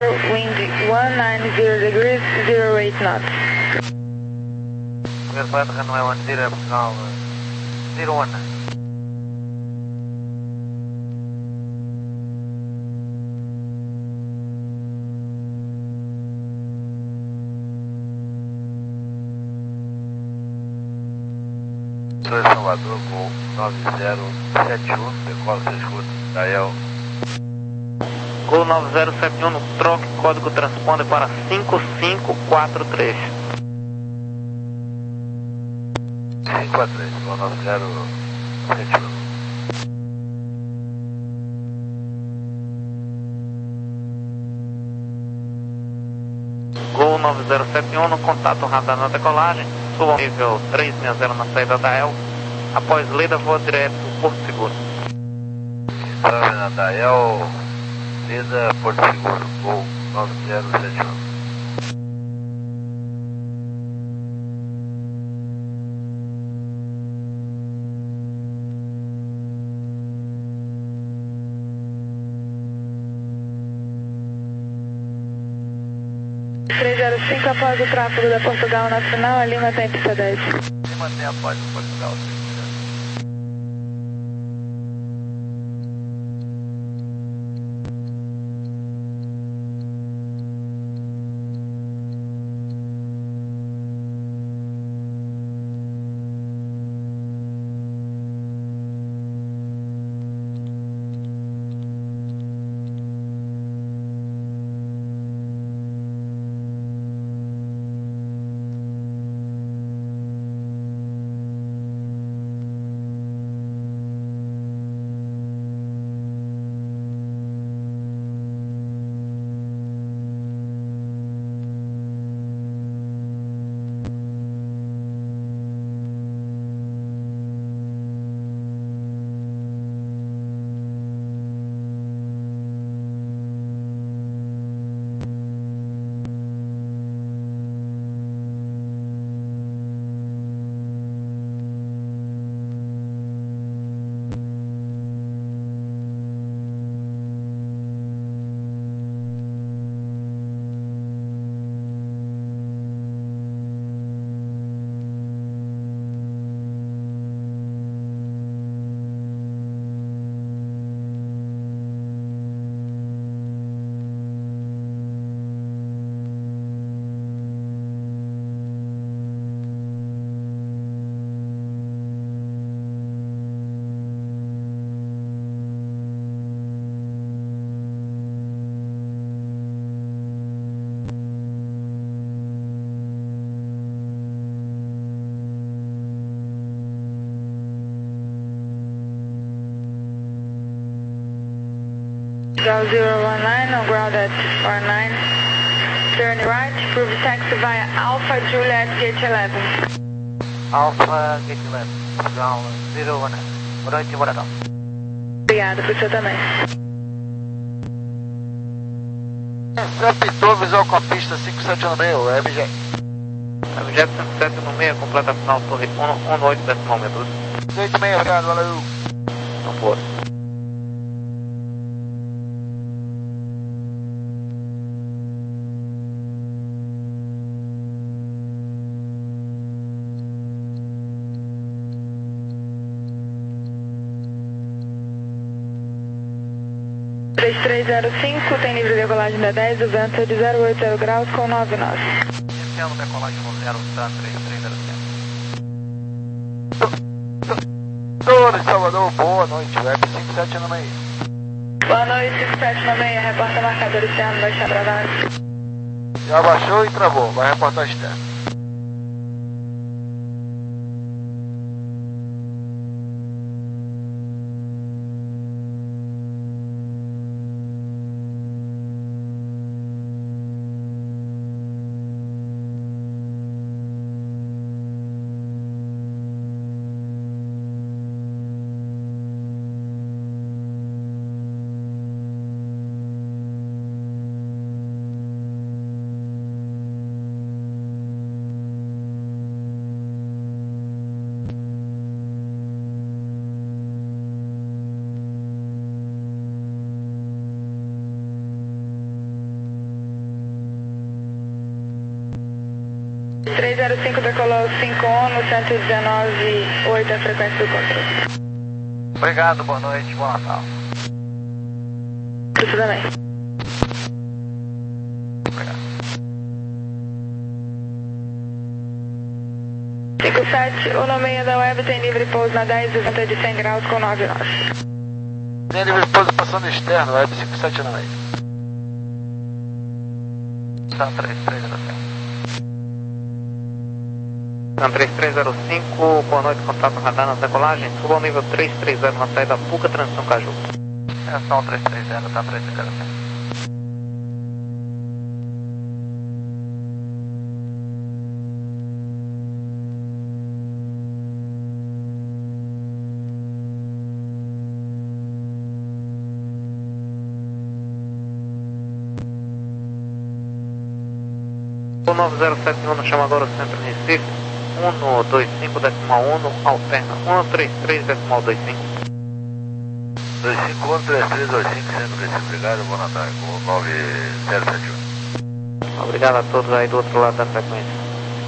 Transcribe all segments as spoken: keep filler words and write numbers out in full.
Wind one nine zero degrees, zero eight knots. Clear flight runway one zero, Portugal, zero one nine. Sou Salvador, Gol nove zero sete um, decola seis curtos, Dael. Gol nove zero sete um, troque código transponder para cinco cinco quatro três. cinco quatro três, Gol nove zero sete um. Gol nove zero sete um, no contato radar na decolagem, suba nível trezentos e sessenta na saída da El. Após lida, voa direto Porto Seguro. Salve na Dael, lida Porto Seguro, Gol nove zero sete um. três zero cinco, após o tráfego da Portugal Nacional, a Lima tem pista dez. Lima tem após o Portugal. Portugal zero one nine, on ground at four nine. Turn right, prove taxi via Alpha Juliet Gate eleven. Alpha Gate eleven, Portugal zero one nine. Boa noite e boa tarde. Obrigada, por você também. Apitou visual com a pista cinco sete um seis, M G. Objeto cento e sete no meio, completa final torre um um oito decimal metros. oito seis, obrigado, valeu. Não for. três três zero cinco, tem livre decolagem da dez, o vento é de zero oito zero graus com nove nós. Iniciando decolagem no zero, tá, três três zero cinco. Doutor Salvador, boa noite, web cinco sete no meio. Boa noite, cinco sete no meio, reporta marcador externo, baixar para baixo. Já baixou e travou, vai reportar externo. três zero cinco decolou cinco ONU, cento e dezenove, oito a frequência do controle. Obrigado, boa noite, bom Natal. Tudo também. Obrigado. cinco sete, o nome da web tem livre pouso na dez, venta de cem graus com nove nove. Tem livre pouso passando externo, web cinco sete nove. Tá três três zero cinco. Tá três três zero cinco, boa noite, contato radar na decolagem. Suba ao nível três três zero na saída Puca, transição Caju. Atenção três três zero, tá três três zero cinco. O nove zero sete um chama agora o centro Recife, um dois cinco decimal um, alterna um três três decimal dois cinco. dois cinco um três três dois cinco, centro Recife, obrigado, boa Natal, com nove zero sete um. Obrigado a todos aí do outro lado da frequência.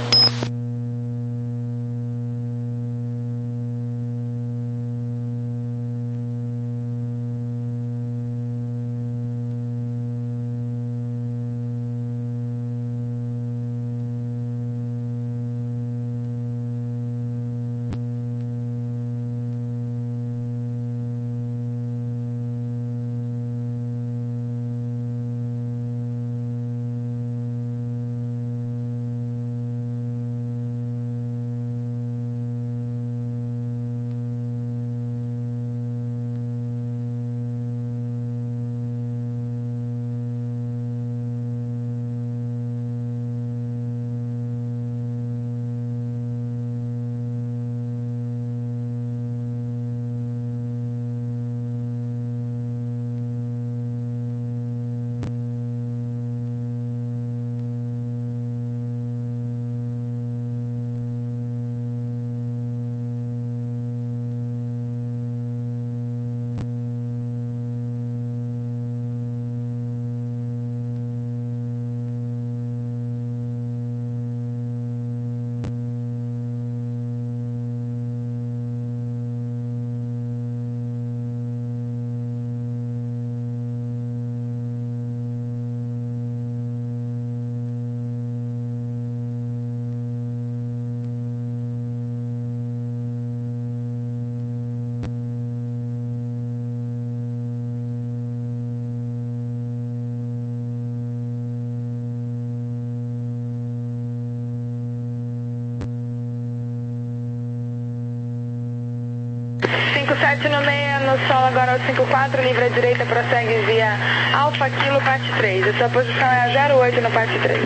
cinco sete no meio, no solo agora o cinco quatro, livre à direita, prossegue via Alfa Kilo, parte três. A sua posição é a zero oito no parte três.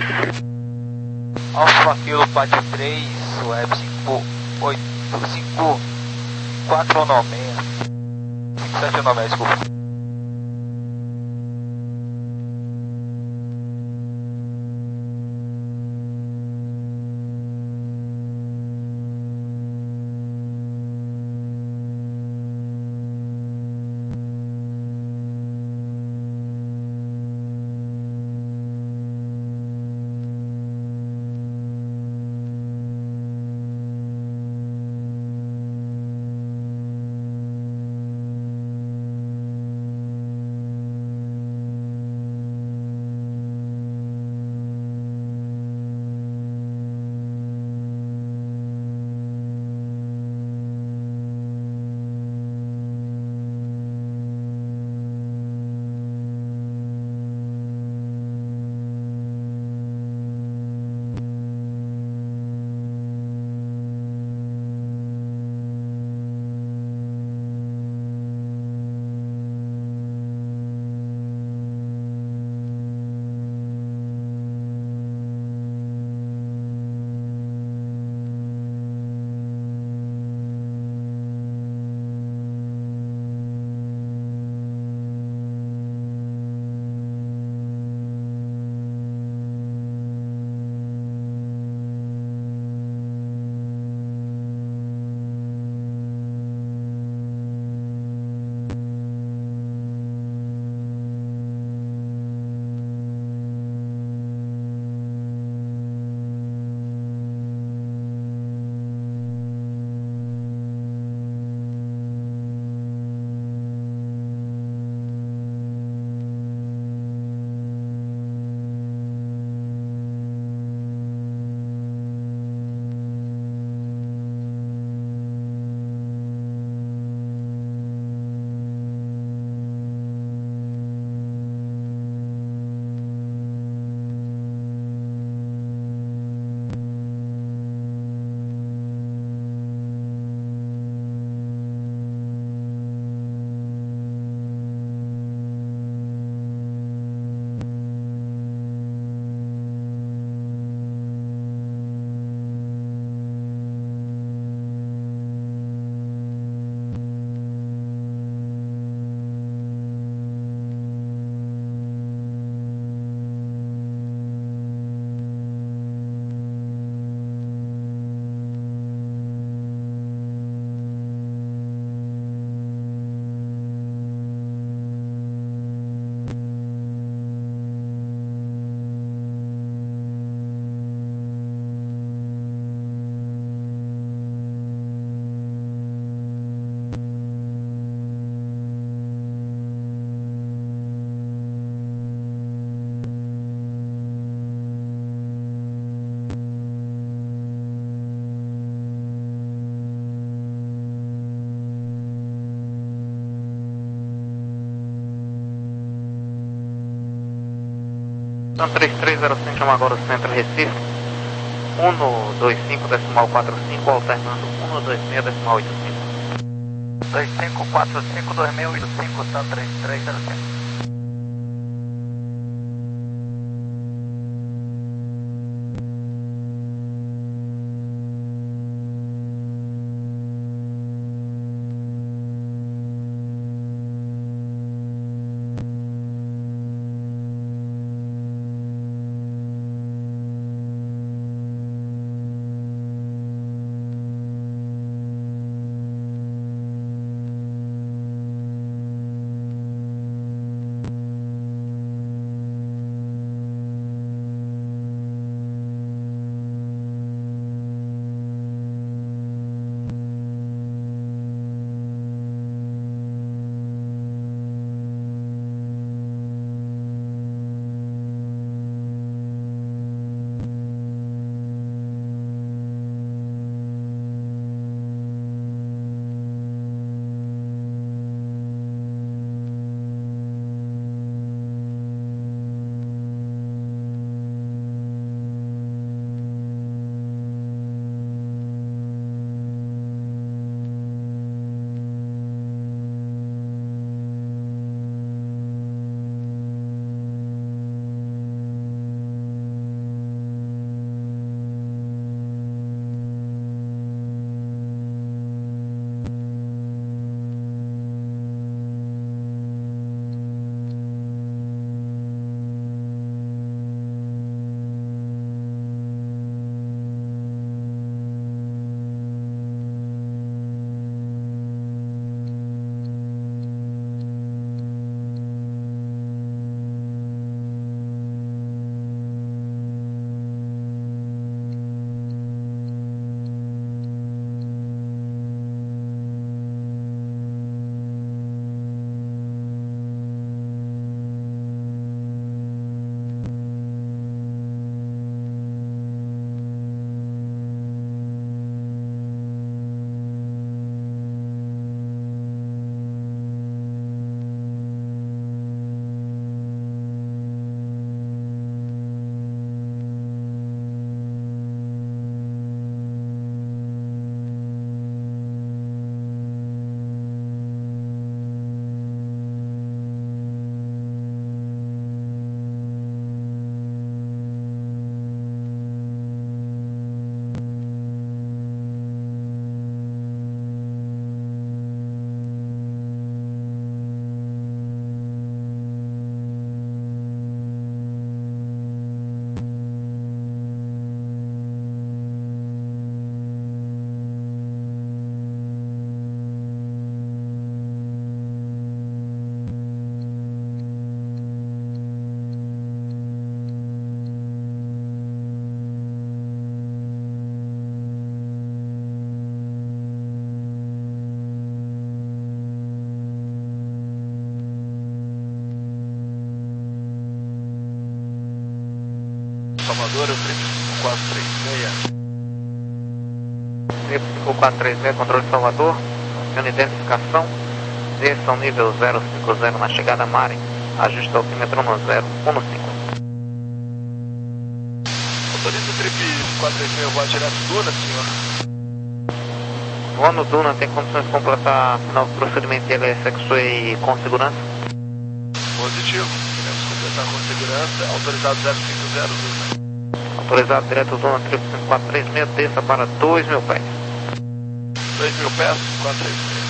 Alfa Kilo, parte três, web cinco oito cinco quatro nove seis. cinco sete nove, desculpa. Então três três zero cinco, chama agora o Centro Recife. um dois cinco decimal quatro cinco, alternando um dois seis decimal oito cinco. dois cinco quatro cinco dois seis oito cinco, Sun três três zero cinco. Salvador, é o três cinco quatro três seis. três cinco quatro três seis, controle de Salvador, aciona identificação, desça ao nível zero cinco zero na chegada a Mari, ajuste o altímetro no zero um cinco. Motorista Trip quatro três seis, eu vou atirar Duna, senhor. Voando Duna, tem condições de completar final do procedimento de L S X-Way com segurança? Positivo, queremos completar com segurança, autorizado zero cinco zero, Duna. Autorizado direto Duna Trip cinco quatro três seis, desça para dois mil pés. dois mil pés, quatro três seis.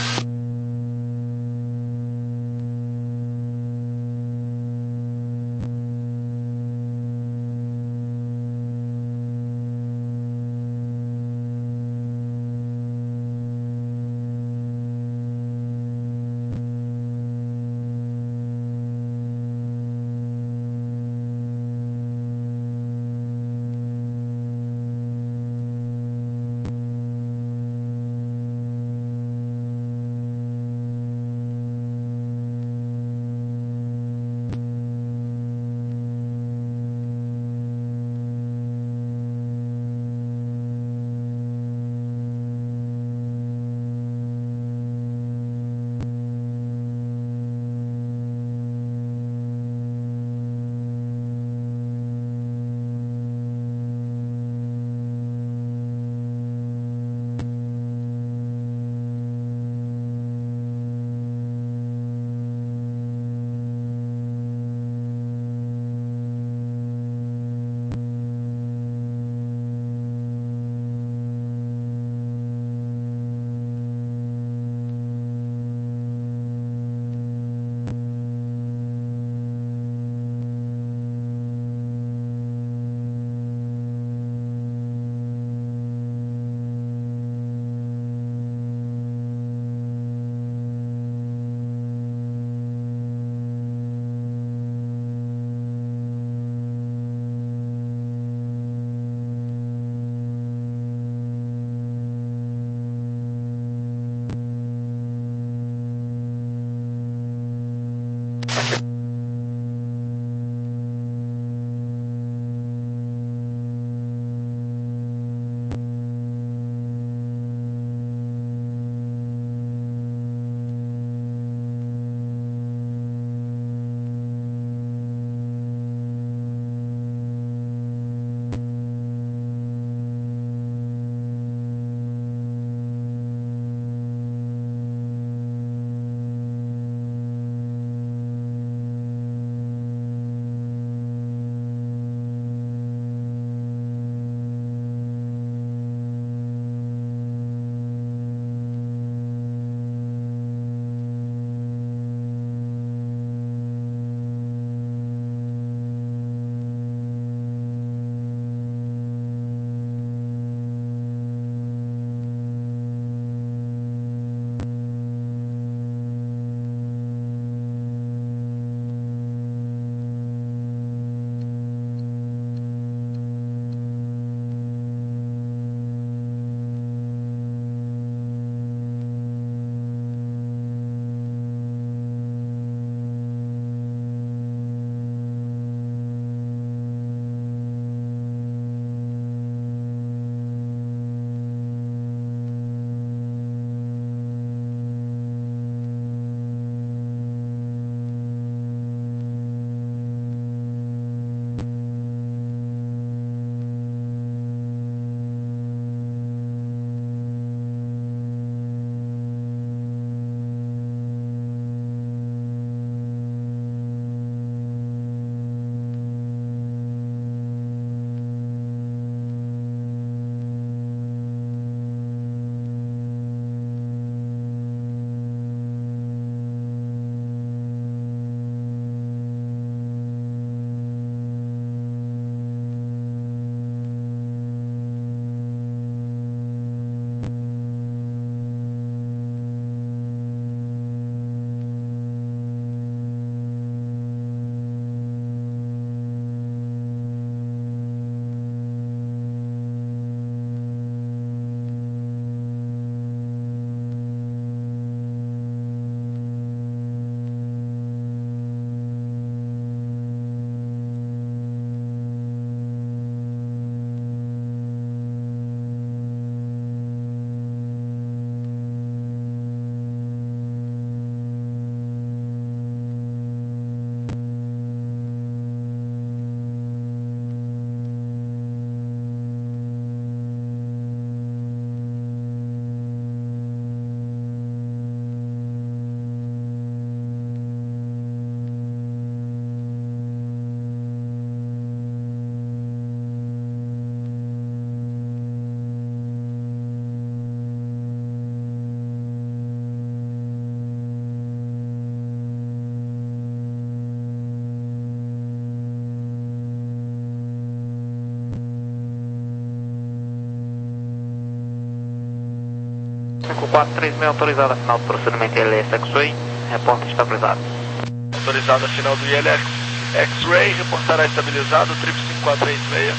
quatro três seis autorizada final do procedimento I L S X-Ray, reporte estabilizado. Autorizada final do I L S X-Ray, reportará estabilizado, triplo cinco quatro três seis.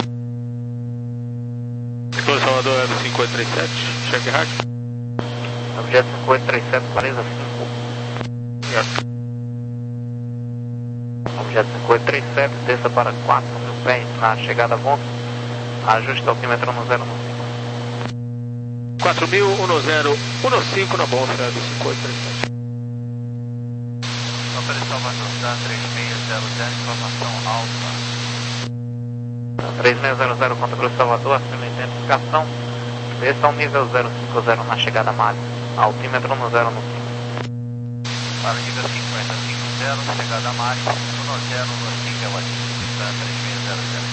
Nicolau Salvador, L cinco oito três sete, check hack. Objeto cinco oito três sete, baliza cinco. Certo. Objeto cinco oito três sete, desça para quatro mil pés na chegada a ponto. Ajuste altímetro no zero no cinco. quatro mil, um zero, um cinco na bolsa do cinco oito três sete. Operação Salvador, dá três seis zero zero, informação alfa. três seis zero zero, Conta Cruz Salvador, acima identificação. Desça ao nível zero cinco zero na chegada máxima. Altímetro no zero no cinco. Para nível cinquenta cinco zero, chegada máxima, um zero no cinco é o atingido, dá três seis zero zero.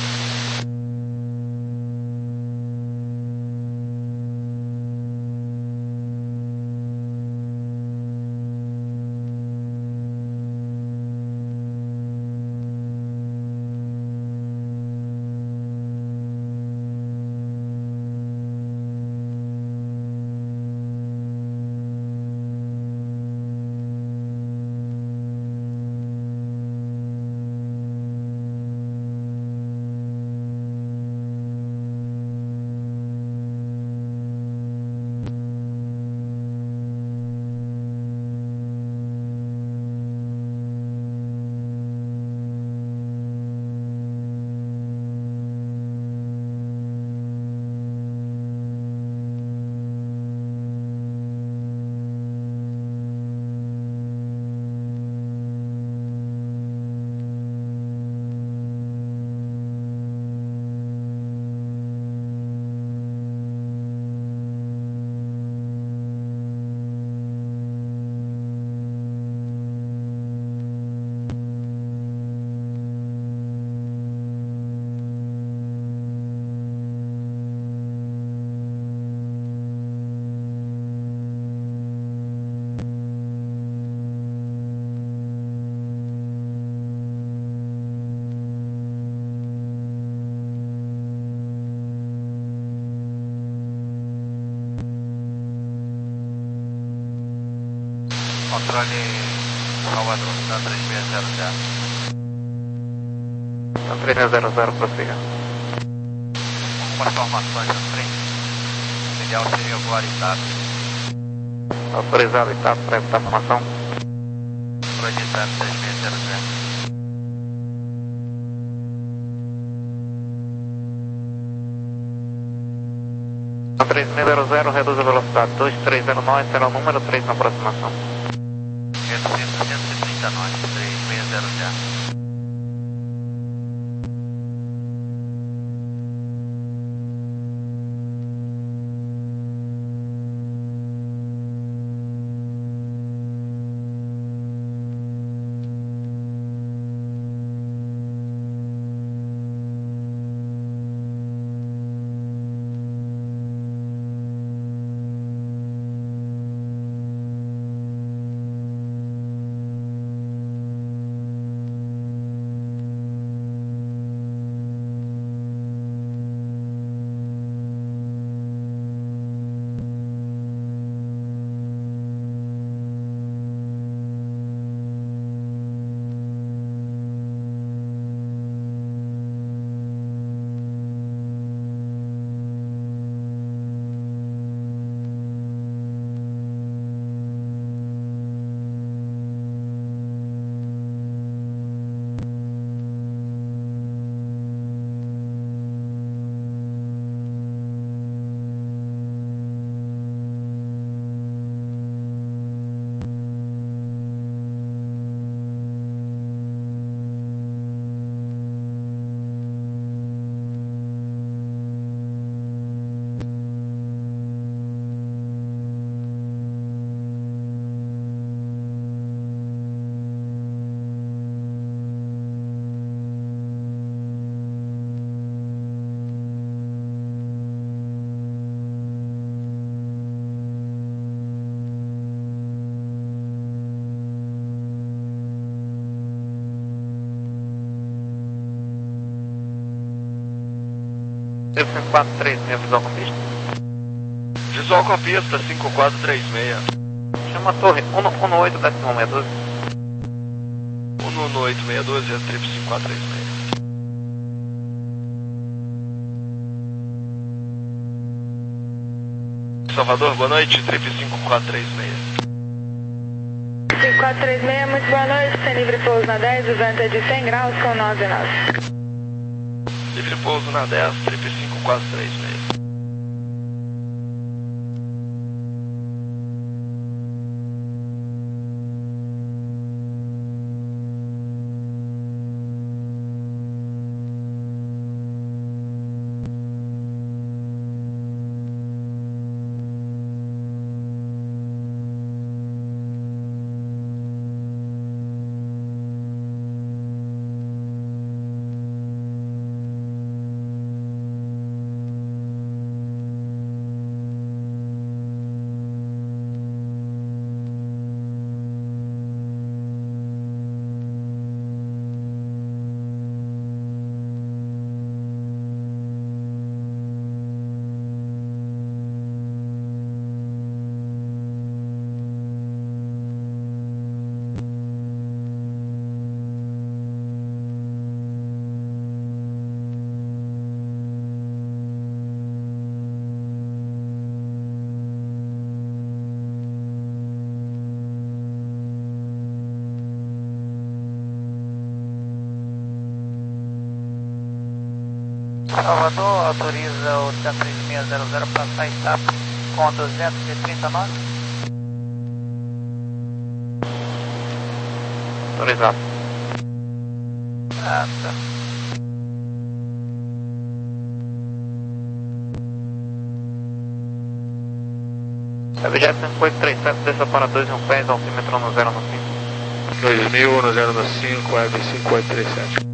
Controle Salvador, dá três seis zero zero. três seis zero zero, prossiga. Algumas informações à frente. O ideal seria voar etapa. Autorizado, etapa, para evitar formação. Projetar três seis zero zero. três seis zero zero, reduz a velocidade. dois três zero nove, será o número três na aproximação. Reduzindo cento e trinta nós, três seis zero zero. cinco quatro três, minha visão com pista. Visual com a pista, cinco quatro três seis. Chama a torre, um um oito, décimo seis doze. um um oito seis doze, trip cinco quatro três seis. Salvador, boa noite, trip cinco quatro três seis. cinco quatro três seis, muito boa noite, sem livre pouso na dez, o vento é de cem graus com nove nove. Livre pouso na dez, trip cinco quatro três seis. Salvador autoriza o três seis zero zero para passar a etapa com duzentos e trinta nós. Autorizado. Ah, tá. Objeto cinco oito três sete, desça para dois e um pés, altímetro no zero no cinco. dois mil no zero no cinco, web cinco oito três sete.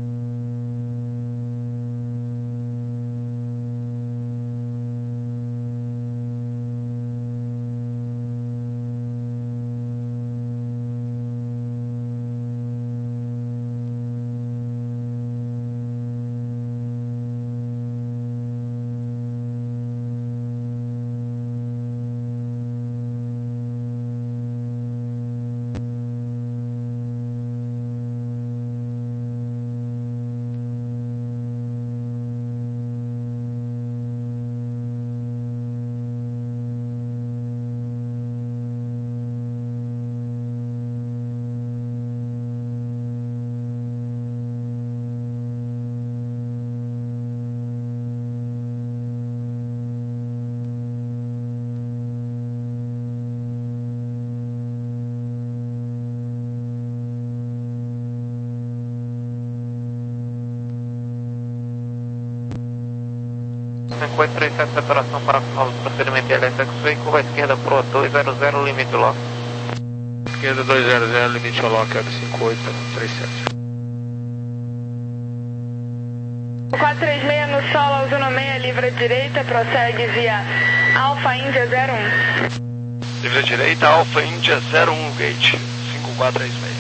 cinco oito três sete, separação para final do procedimento de L S X-Way, curva esquerda Pro dois zero zero, limite lock. Esquerda dois zero zero, limite lock, web cinco oito três sete. quatro três seis no solo, Alzuna seis, livre à direita, prossegue via Alfa Índia zero um. Livre à direita, Alfa Índia zero um, gate cinco quatro três seis.